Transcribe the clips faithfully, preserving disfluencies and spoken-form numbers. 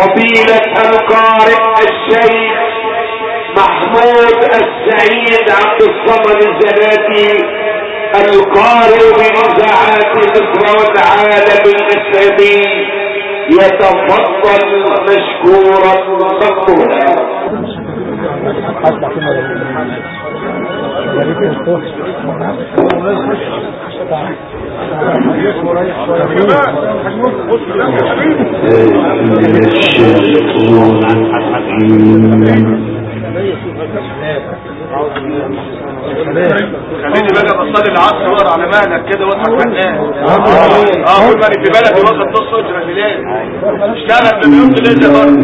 فضيلة القارئ الشيخ محمود السعيد عبد الصمد الزناتي القارئ بإذاعات مصر والعالم الإسلامي يتفضل مشكورا مقبولا. خليني بقى بصلي العصر واقرا على مهلك كده واضحك حقان. اه قول مالي في بلدي واخد نص اجره ميلاد اشتغل بمليون جنيه برضه.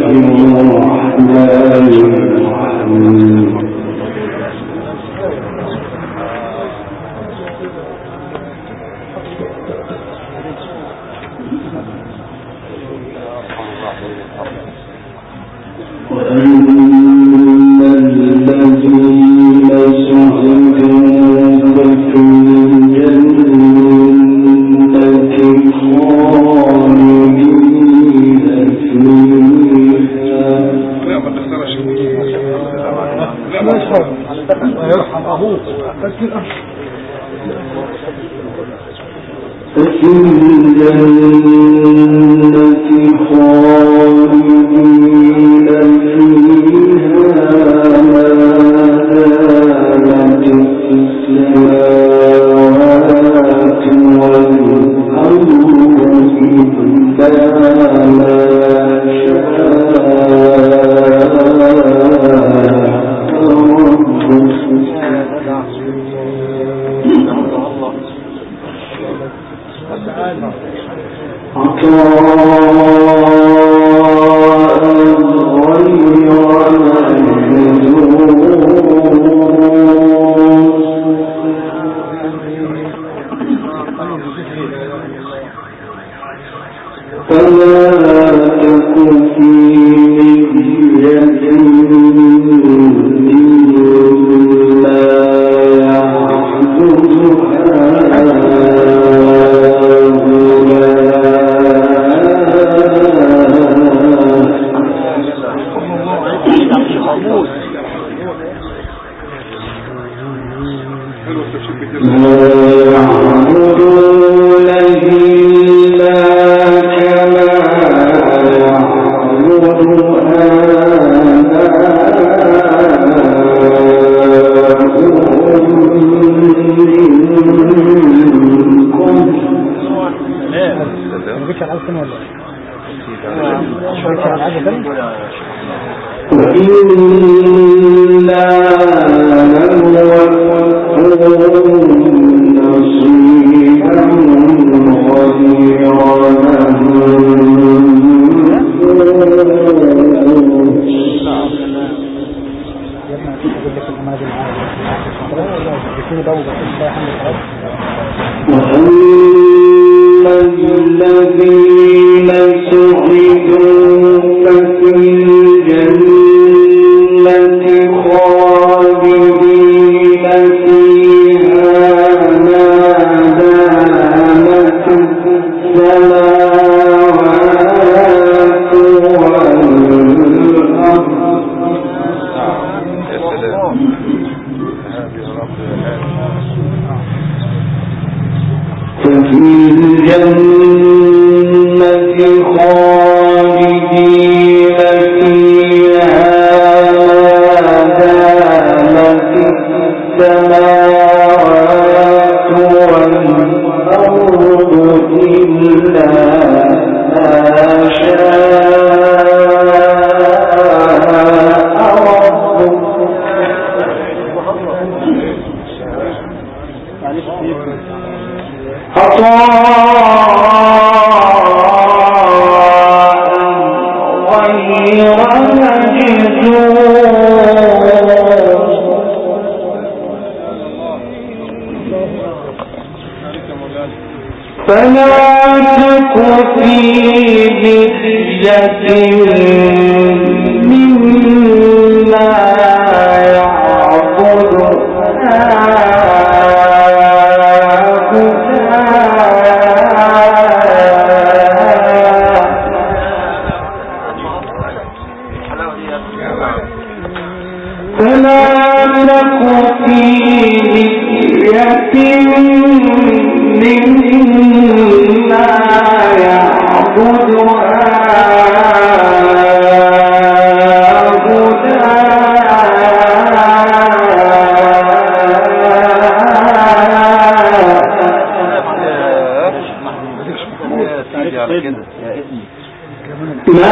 يا سيدي على كده يا ابني لا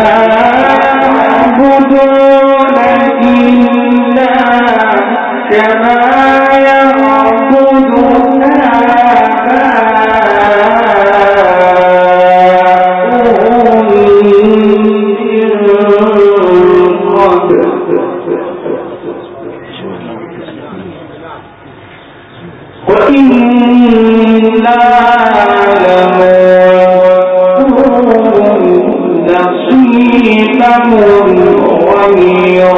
يعبدون إلا كما يعبد آباؤهم من قبل وإنا نصيبهم غير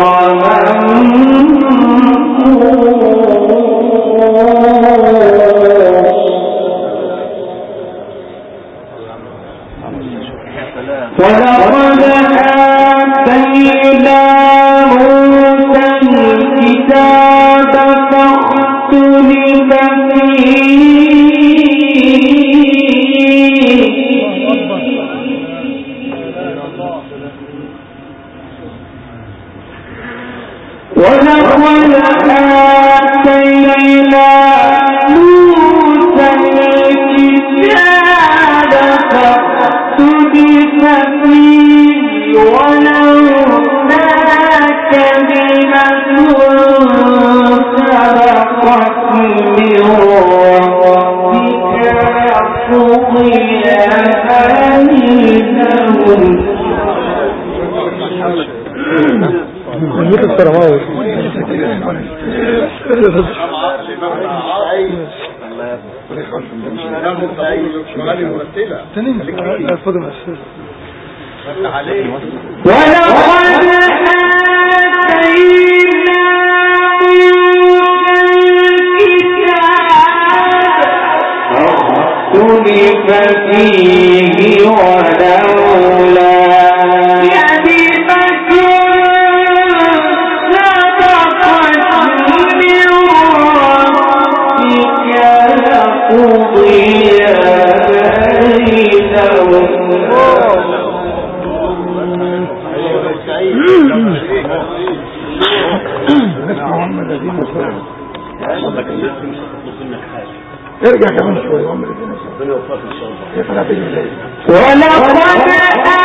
ولقد آتينا موسى الكتاب فاختلف ولقد آتينا موسى الكتاب فاختلف فيه ولولا كلمة سبقت من ربك لقضي بينهم مثل السرماوي ولقد فيه ولولا ارجع كمان شوية وعمل الدين ربنا يوفقك ان شاء الله يا فلا تجي ازاي ولقد آتينا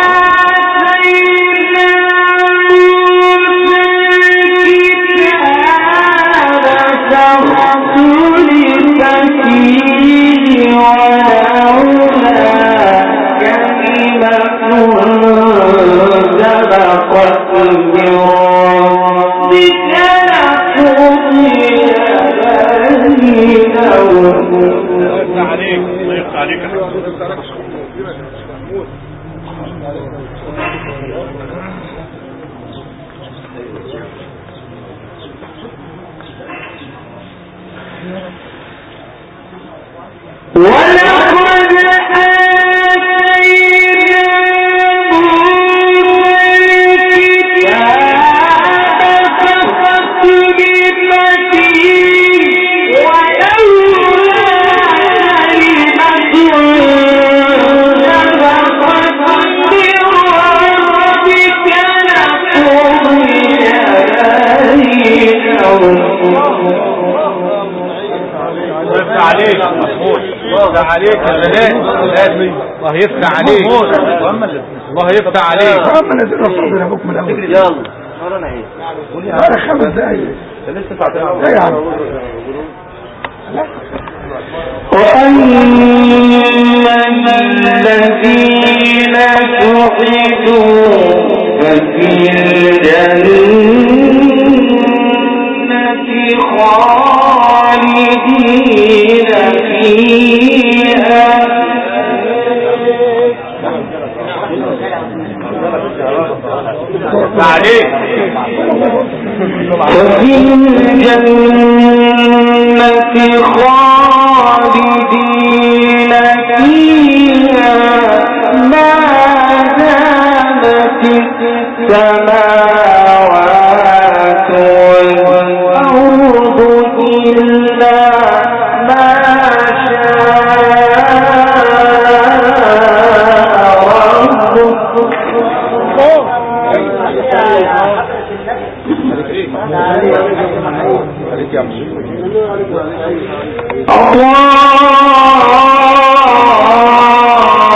عليك البنات الله يفتح عليك الله يفتح عليك اما نزل رسولنا بكم الاول يلا ورانا ايه انا خمس دقايق لسه تعطينا لا يا عم وأما الذين سعدوا ففي الجنة خالدين فيها عليك وفي الجنة خالدين فيها ما دامت السماوات والأرض إلا ما شاء ربك الله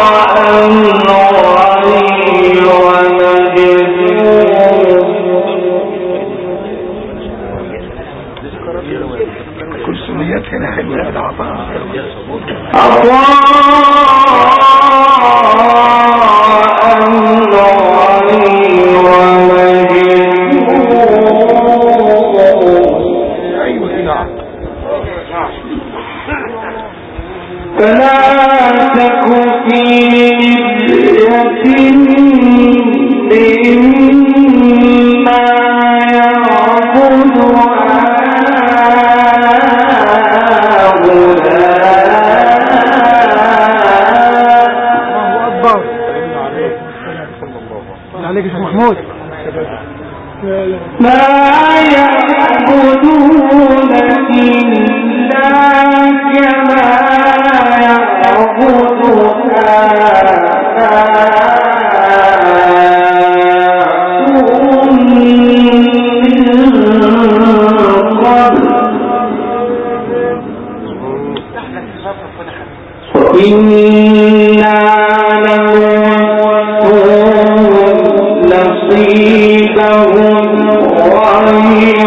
عليك يا محمود. ما يعبدون إلا كما يعبد آباؤهم من قبل وإنا لنوفوهم نصيبهم غير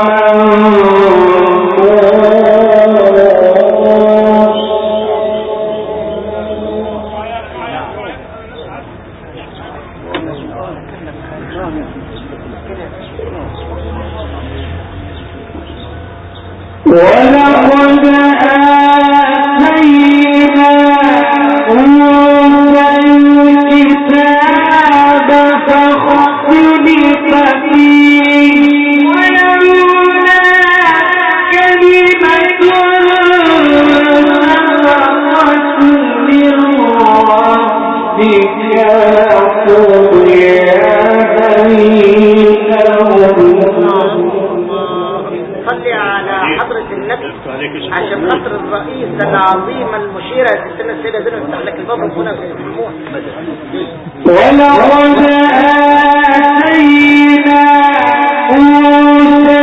ولقد آتينا موسى الكتاب فاختلف فيه ولولا كلمة سبقت من ربك لقضي بينهم. صلي على حضرة النبي عشان خاطر الرئيس العظيم المشير السنة السيدة زينب يفتح لك الباب ربنا يسلموه. ولقد آتينا موسى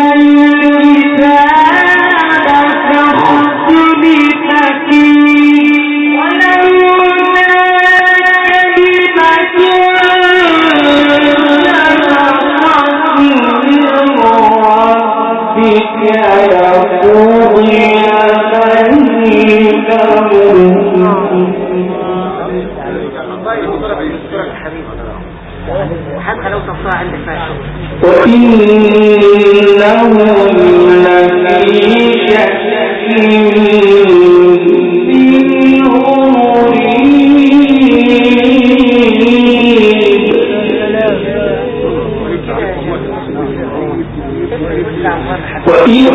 الكتاب فاختلف فيه ولولا كلمة بك يقضي بينهم وحتى لو تصاع عند فاشل وإنهم لفي شك منه وإن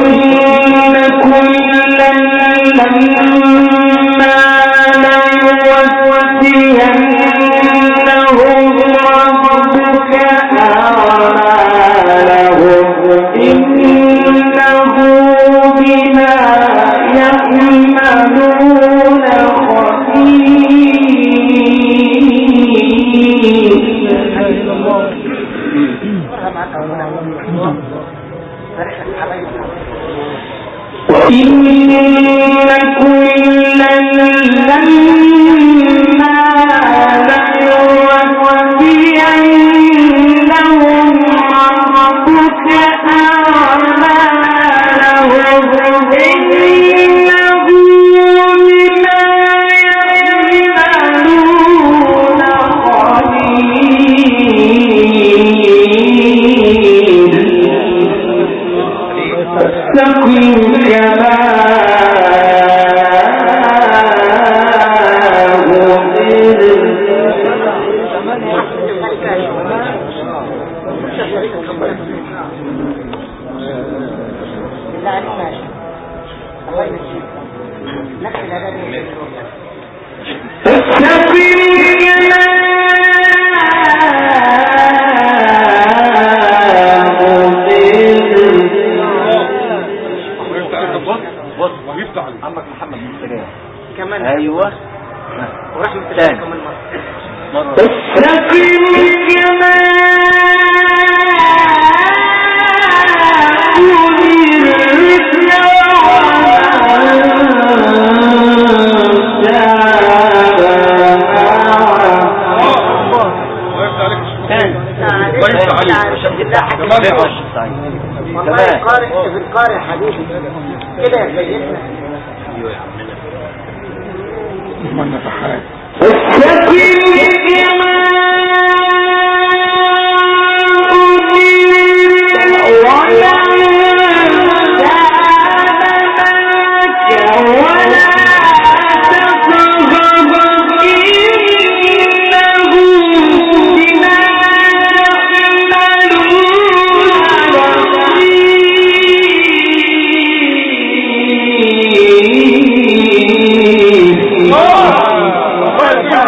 كلا لما ليوفينهم ربك أعمالهم إنه بما يعملون وإن كلا لما ليوفينهم ربك أعمالهم إنه بما يعملون خبير كما عمك محمد مستجاب كمان. ايوه ورحمة الله كمان مرة مرة والله القارئ في القارئ حبيبي كده يا سيدنا. ايوه يا عمنا من نفحات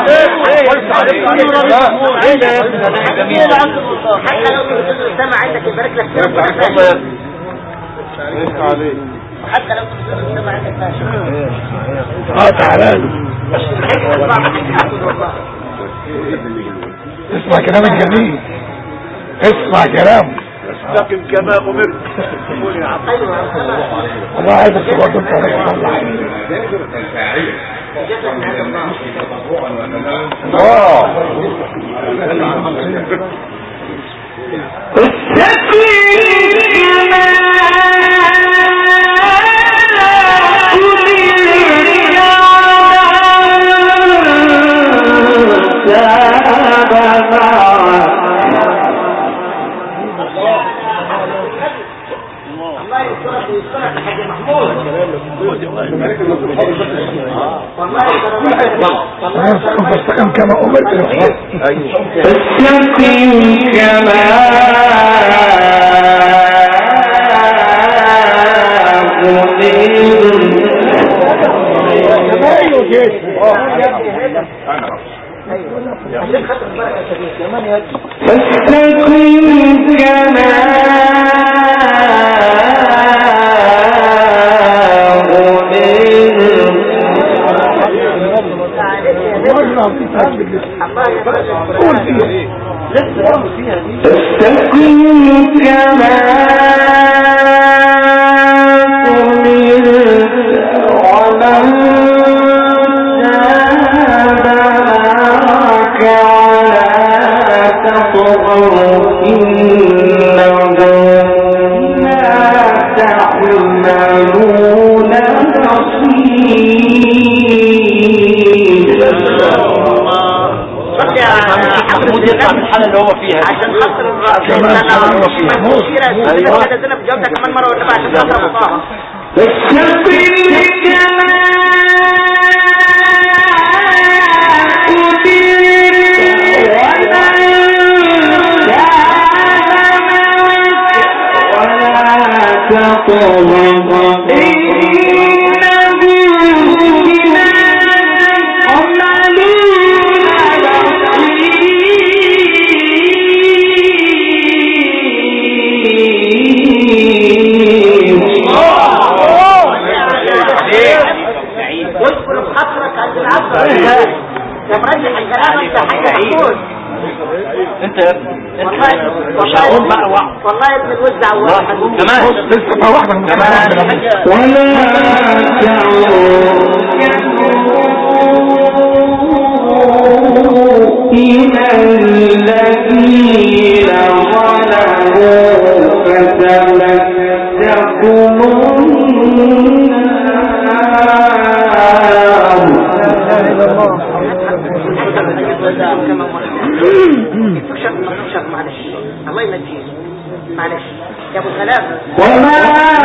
حتى لو تنزل السماء عندك يبارك لك فيها حتى لو تنزل السماء عندك اه تعالى اسمع كلام الجميل، اسمع كلام استقم كما امرت. قول يا عم. الله عايزك تبقى انت فاستقم كما أمرت. فاستقم كما اللي هو فيها عشان خاطر الرأس كمان بجاوبتك كمان مرة ولا عشان خاطر مطاعة انت يا ابني مش هقول بقى واحد والله يا ابن الوزع كمان لسه بقى واحده ولا إلى الذين ظلموا فتمسكوا معلش الله ينجيه معلش يا ابو الغلاب وما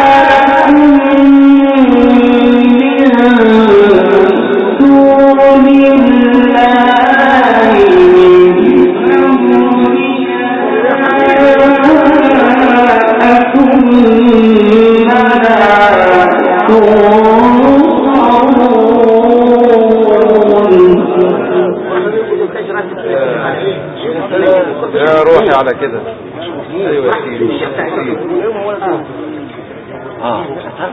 دون يا روحي على كده. ايوه يا سيدي. اه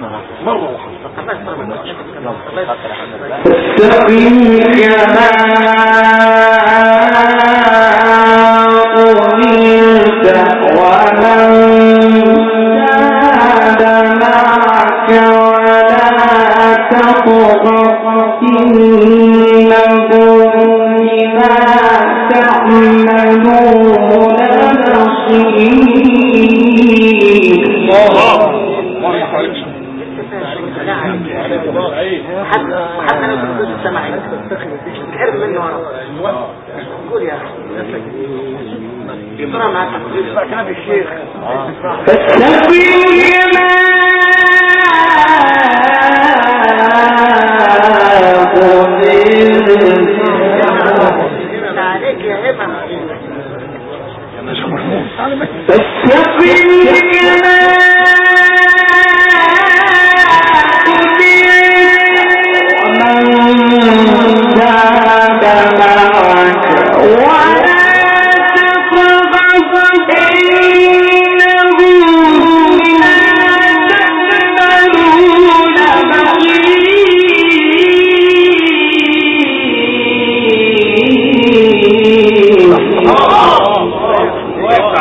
حتى لو تنزل السماء تحرم منه ورا قول يا اخي يطرى معك اسمع كلام الشيخ عليك يا همم ومن تاب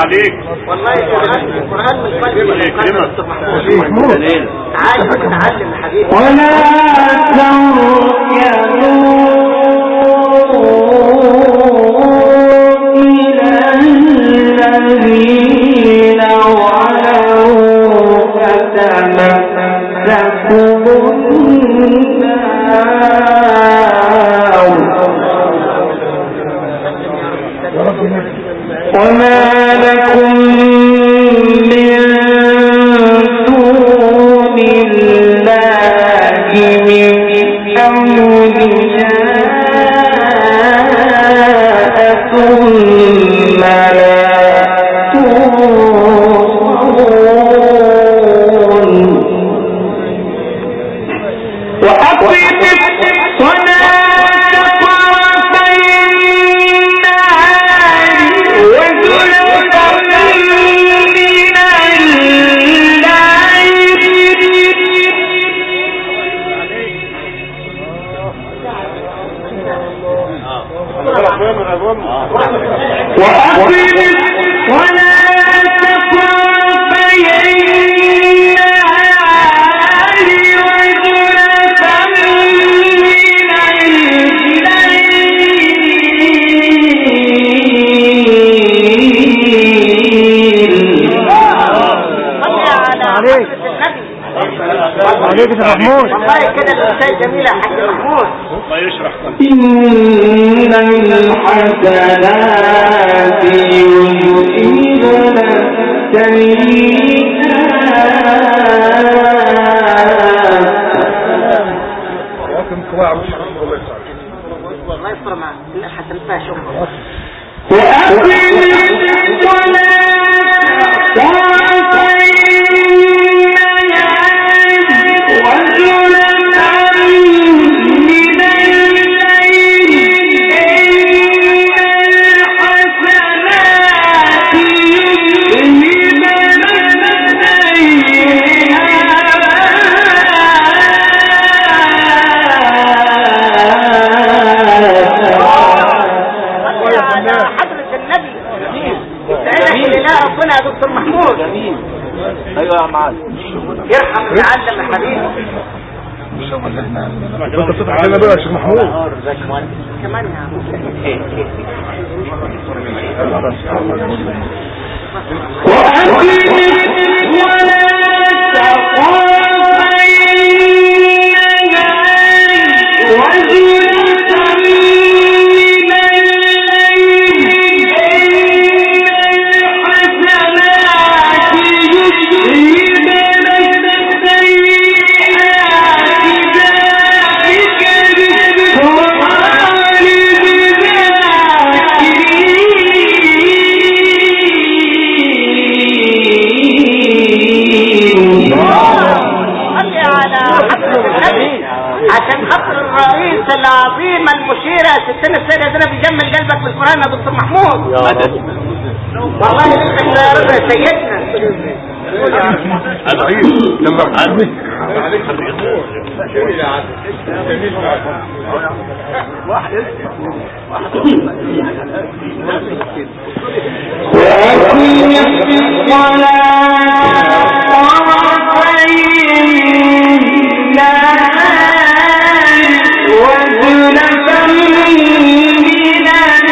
عليك والله القرآن القرآن من قلبي الله يكرمك تعالى تعلم يا حبيبي. ولا تركنوا إلى الذين ظلموا فتمسكوا النار وما لكم من دون الله من أولياء ثم لا تنصرون وأقم الصلاة طرفي النهار وزلفا من الليل وأقم الصلاة طرفي النهار وزلفا عليك يا محمود. والله كده الانسان جميله يا حاج محمود. الله يشرح إن الحسنات يذهبن السيئات لكن قواعد الله يسعدك. الله يستر معك الحسن فيها شغل. وأقم الصلاة طرفي النهار وزلفا من الليل إن الحسنات ربنا يا دكتور محمود. ايوه يا معلم يرحم ويعلم يا حبيبي. انت بتضحك علينا بقى يا شيخ محمود. كمان يا عم. وأقم عشان خاطر الرئيس العظيم المشيرة ستنا السيدة زينب بيجمل قلبك بالقرآن يا دكتور محمود. والله نسبة يا رب يا سيدنا. الرئيس كان عزمي عليك الرئيس جميل واحد وأقم الصلاة طرفي النهار وزلفا من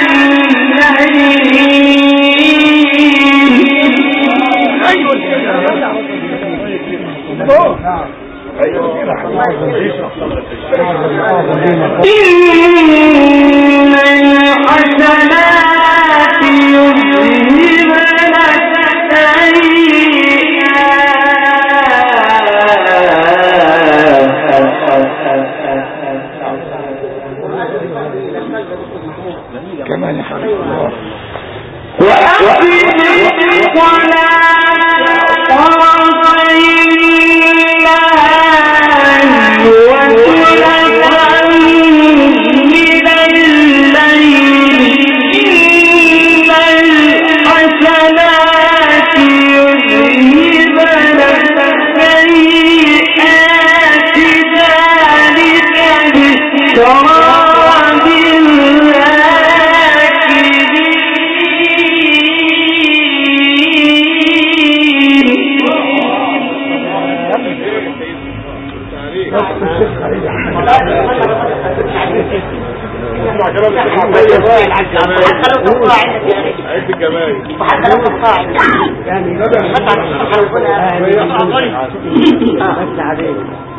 إن الحسنات يذهبن السيئات كمان يا حبيبي وأقم الصلاة طرفي النهار وزلفا من الليل إن الحسنات يذهبن السيئات ذلك ذكرى حتى لو تقطع عندك يا ريت عد الجمايل وحتى لو تقطع عندك يعني بس عليك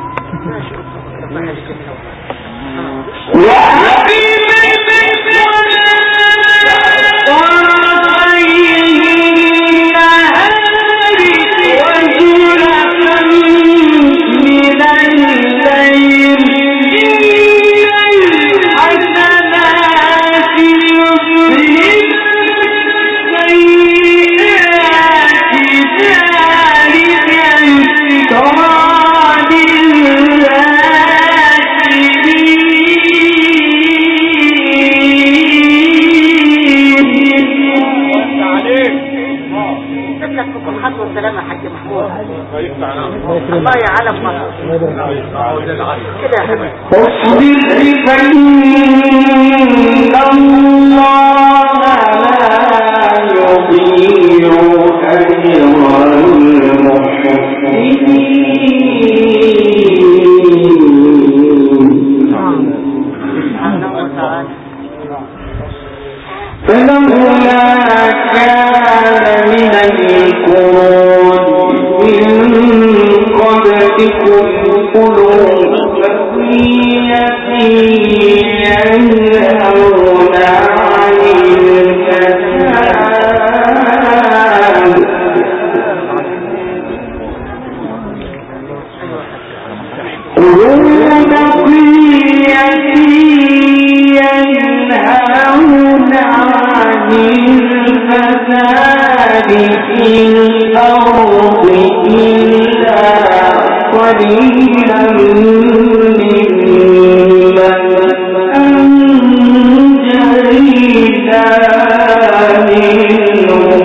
الله يعلم مصر كده يا حبيبي اصبر فإن الله لا يضيع أجر المحسنين سبحانه وتعالى فلولا كان من القرون من قبلكم أولو بقية ينهون عن الفساد أولو بقية ينهون عن الفساد في الأرض إلا قليلا ممن أنجينا منهم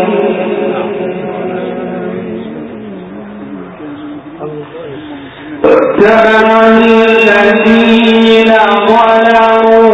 وترى الذين ظلموا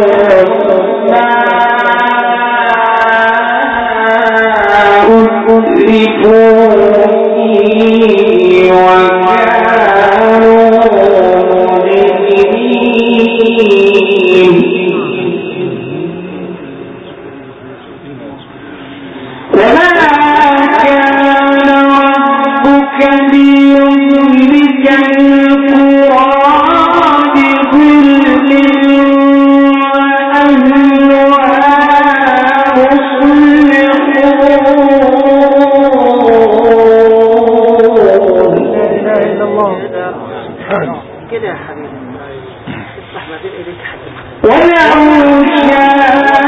كده يا حبيبي افتح ما بين ايديك حتى ولو شاء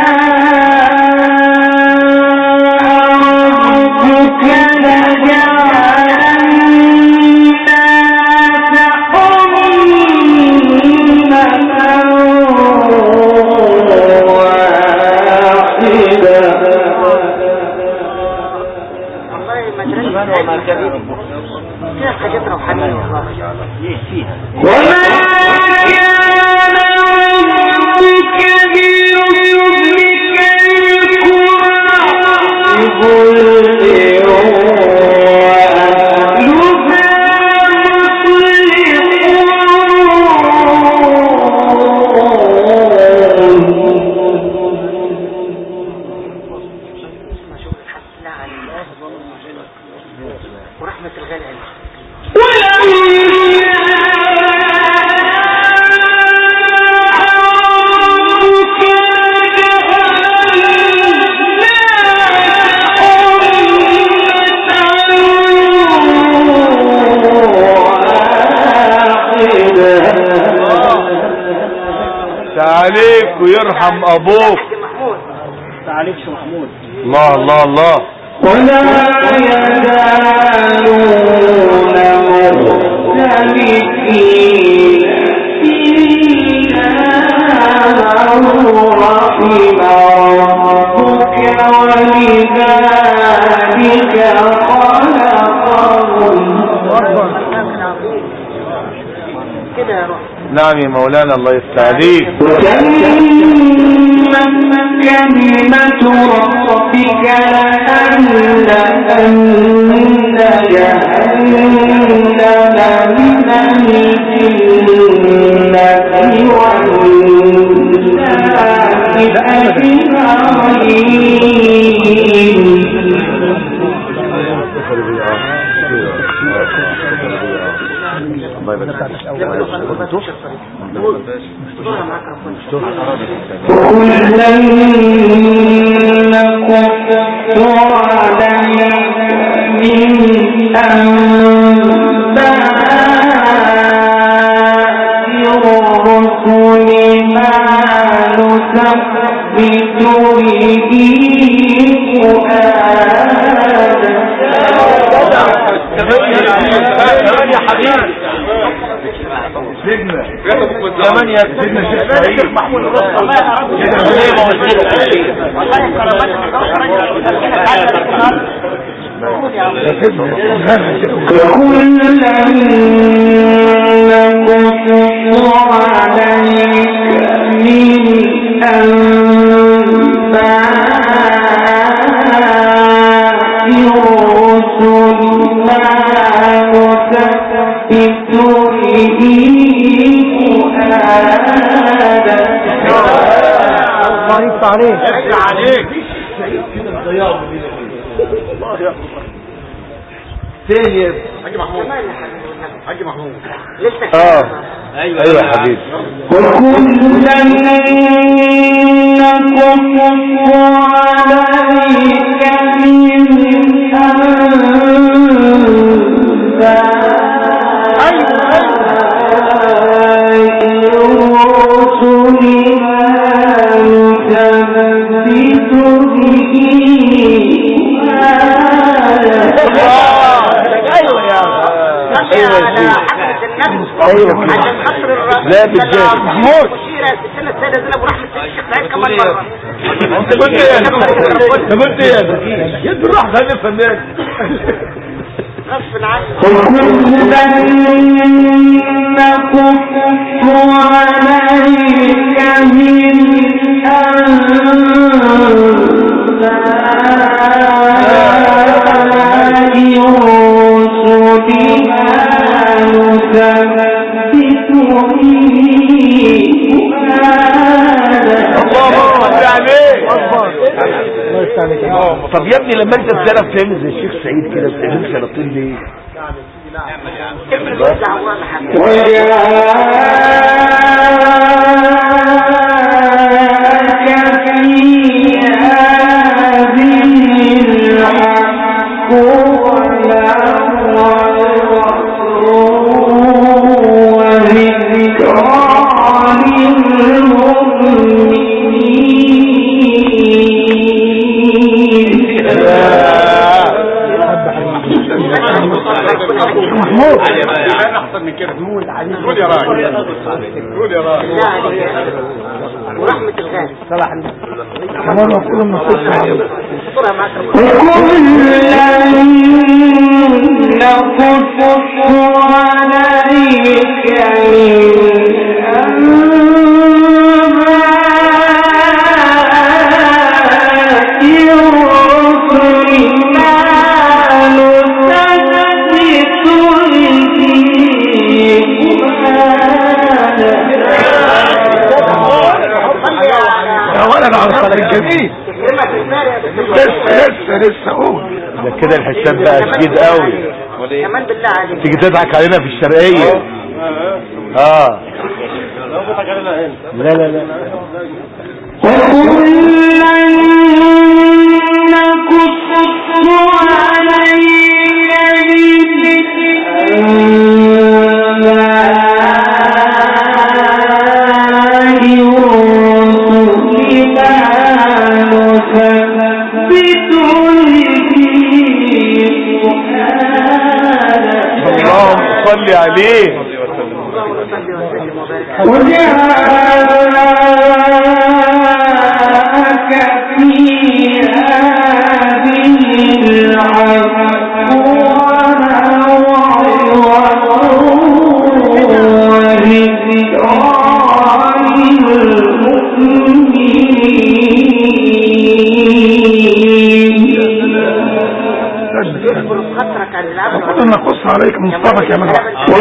ربك لجعل الناس أمة واحدة والله ما كده حاجات روحانية والله وما كان ربك بيهلك القرى بظلم ورحمة الغالي عليك تعاليك ويرحم ابوك تعاليك شو محمود الله الله الله ولا يزالون مختلفين إلا من رحم ربك ولذلك خلقهم كده يا روح نعم يا مولانا الله يستهديك وتمت كلمة ربك لأملأن جهنم من الجنة والناس أجمعين كمان يا سيدنا الشيخ محمود الله عليك عليك فين يا حاج محمود حاج محمود اه ايوه ايوه يا حبيبي ايوه لا بالجاي محمود السنه السادسه زينب ورحمه الشيخ سعيد كمان مره انت قلت ايه انت قلت ايه يد الراحه خلي فنان غصب عنك طب يا ابني لما انت بتعرف تعمل زي الشيخ سعيد كده بتعمل سلاطين ليه؟ قول يا راجل قول يا راجل ورحمة الغالي صلاح كمان وكل ما قلت جميل لسه لسه لسه قول ده كده الحساب بقى شديد قوي كمان بالله عليك تيجي تضحك علينا في الشرقية اه لا لا لا صلي عليه المفروض نقص عليك مصطفى كمان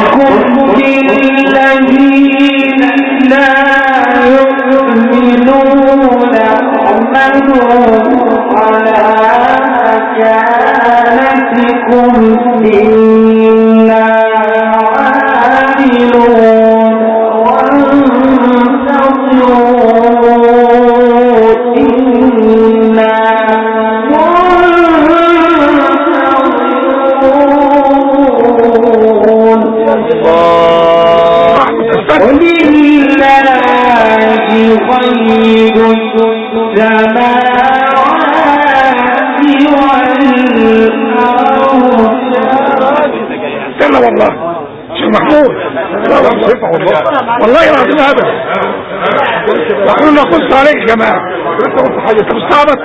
الذين لا يؤمنون اعملوا على مكانتكم إنا عاملون والله شيخ محمود لا والله والله العظيم ابدا يقولون نقص عليك يا جماعه انت قلت حاجه انت مستعبط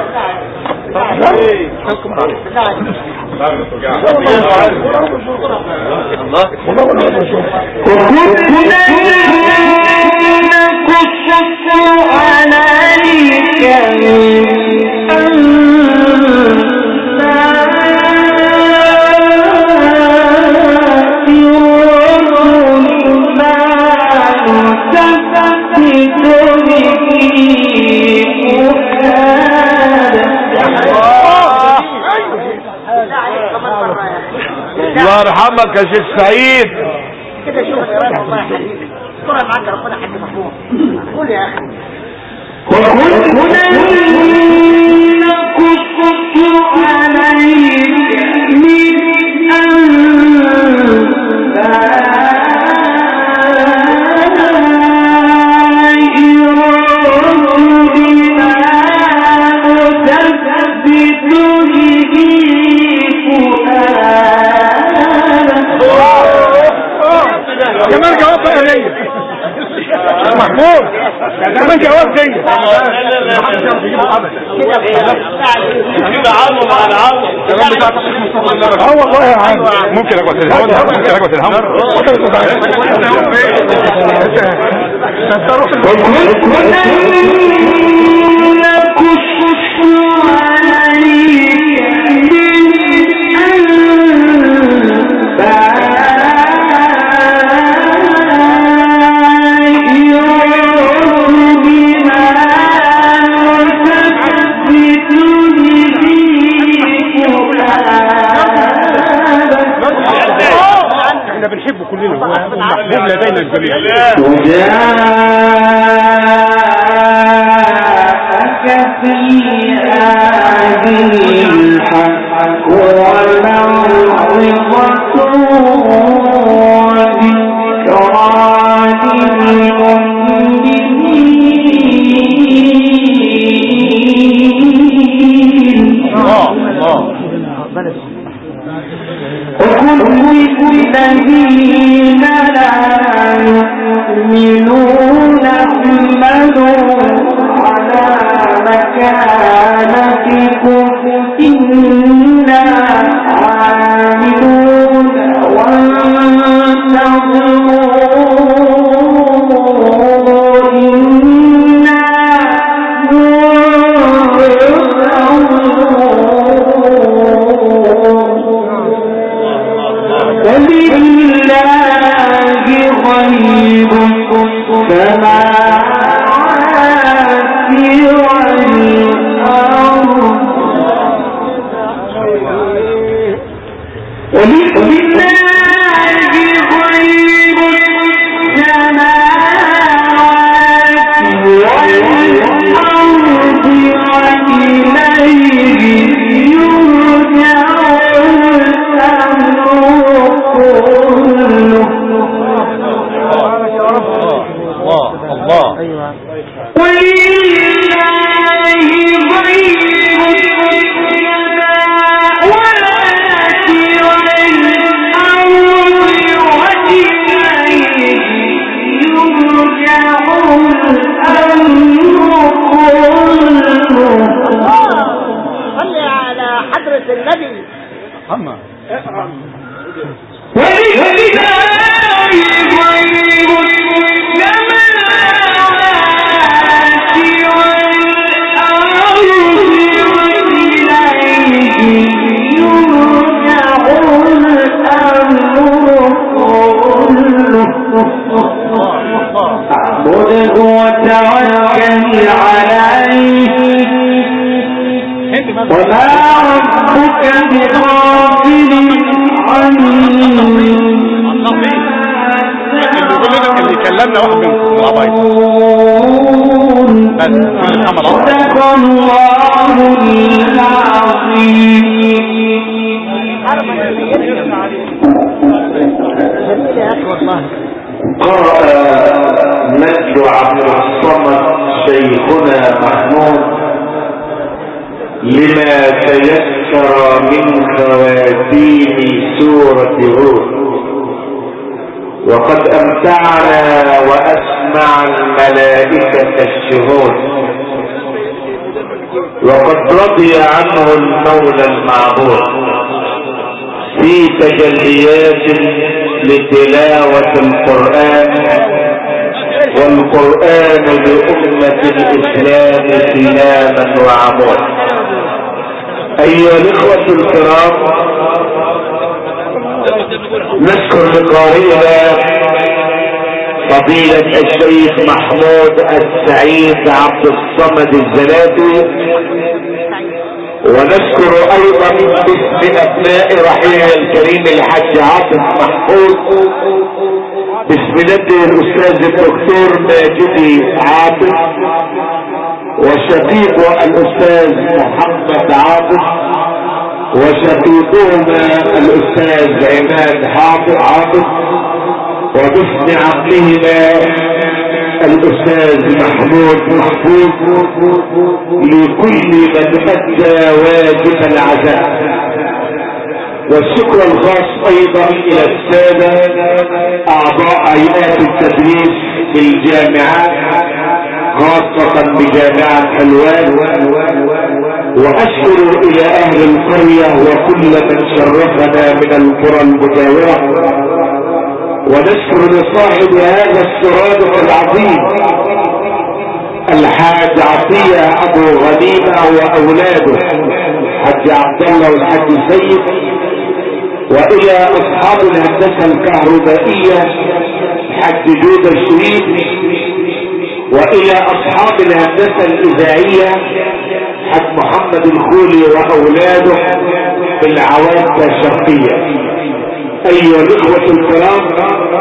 الله يرحمك يا شيخ سعيد كده شوف يا رب الله يحييك كرة معاك ربنا حد محمود قول يا اخي كمان جواب بقى ليا محمود كمان جواب ليا كده عمو مع العمو اه والله يا عم ممكن اقوى تلهم ممكن اقوى تلهم احنا بنحبه كلنا هو محبوب لدينا الجميع وجاءك في هذه الحق وموعظة وذكرى للمؤمنين وكل الذين لا يؤمنون احملوا على مكانتكم إنا عاملون وانتظروا إنا ولله غيب السماوات والأرض ولله غيب السماوات والأرض وإليه يرجع الله ولله غيب السماوات والأرض وإليه يرجع الأمر كله. صلي على حضرة النبي محمد ولله غيب السماوات والأرض وإليه يرجع الأمر كله. اعبده وتوكل عليه وما ربك بغافل اللي كلمنا واحد منكم بس صدق الله العظيم. قرأ مجد عبد الصمد شيخنا محمود لما تيسر من خواتيم سورة هود وقد امتعنا واسمع الملائكة الشهود، وقد رضي عنه المولى المعبود في تجليات لتلاوة القرآن، والقرآن لأمة الإسلام سلاما وعمود. أيها الإخوة الكرام، نشكر لقارئنا فضيلة الشيخ محمود السعيد عبد الصمد الزلاتي، ونشكر ايضا باسم ابناء رحيمه الكريم الحاج عاطف محفوظ، باسم جده الاستاذ الدكتور ماجدي عاطف، وشقيقه الاستاذ محمد عاطف، وشقيقهما الاستاذ عماد عاطف، وباسم عمهما الاستاذ محمود محفوظ، لكل من ادى واجب العزاء. والشكر الخاص ايضا الى السادة اعضاء هيئات التدريس بالجامعات، خاصة بجامعة حلوان، واشكر الى اهل القرية وكل من شرفنا من القرى المجاورة، ونشكر لصاحب هذا السرادق العظيم الحاج عطية ابو غنيمة واولاده حاج عبد الله والحاج سيد، والى اصحاب الهندسة الكهربائية الحاج جودة الشريف، والى اصحاب الهندسة الاذاعية حاج محمد الخولي واولاده بالعوامة الشرقية. ايها الاخوة الكرام،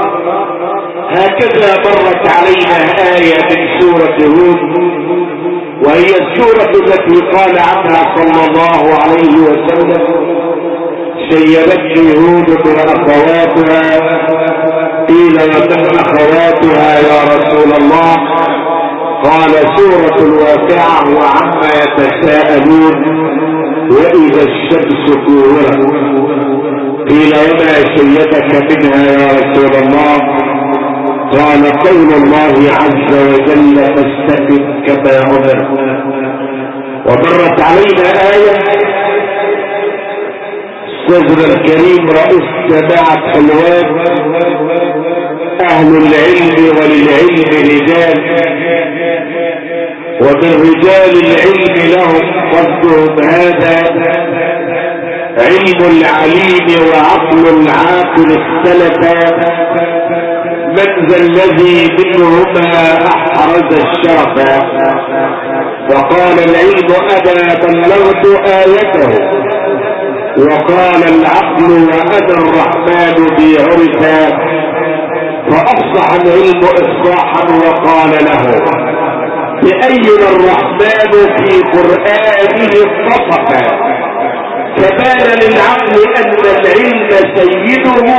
هكذا مرت علينا آية من سورة هود، وهي السورة التي قال عنها صلى الله عليه وسلم: شيبتني هود من اخواتها. قيل ومن اخواتها يا رسول الله؟ قال سورة الواقعة وعما يتساءلون واذا الشمس كورت. قيل وما شيبك منها يا رسول الله؟ قال قول الله عز وجل فاستقم كما امرت. ومرت علينا آية استاذنا الكريم رئيس جامعة حلوان: اهل العلم وللعلم رجال، ومن رجال العلم لهم قصدهم هذا علم العليم وعقل العاقل اختلفا، من ذا الذي منهما احرز الشرفا؟ فقال العلم انا بلغت آيته، وقال العقل وانا الرحمن بي عرفا، فافصح العلم افصاحا وقال له: بأينا الرحمن في قرآنه اتصفا؟ فبان للعقل ان العلم سيده،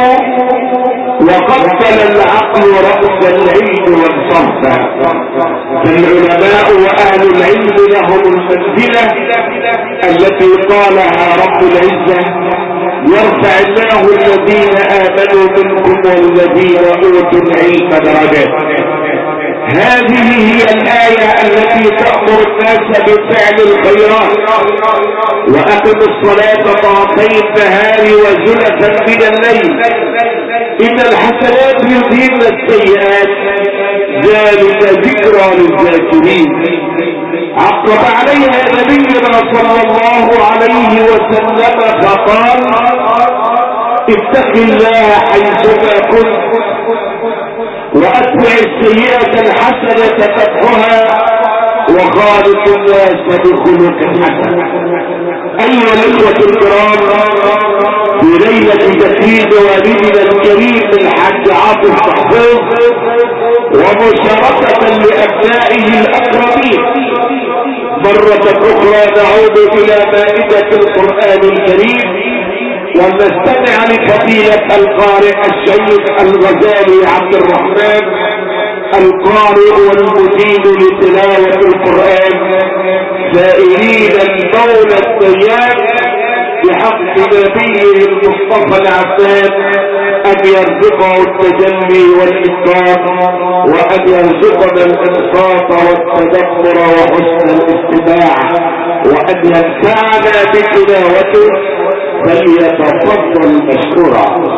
وقبل العقل رأس العلم وانصرفا. فالعلماء واهل العلم لهم المنزلة التي قالها رب العزة: يرفع الله الذين امنوا منكم والذين اوتوا العلم درجات. هذه هي الآية التي تأمر الناس بفعل الخيرات: وأقم الصلاة طرفي النهار وزلفا من الليل إن الحسنات يذهبن السيئات ذلك ذكرى للذاكرين. عقب عليها نبينا صلى الله عليه وسلم فقال: اتق الله حيثما كنت، واتبع السيئة الحسنة تمحها، وخالق الناس بخلق حسن. ايها الاخوة الكرام، في ليلة تكريم والدنا الكريم الحاج عاطف محفوظ، ومشاركة لابنائه الاقربين، مرة اخرى نعود الى مائدة القرآن الكريم ونستمع لفضيلة القارئ الشيخ الغزالي عبد الرحمن، القارئ والمدين لتلاوة القرآن، سائلين المولى الديان بحق نبيه المصطفى العباد ان يرزقه التجلي والإتقان، وان يرزقنا الانصات والتدبر وحسن الاستماع، وان ينفعنا بتلاوته، فليتفضل مشكورا.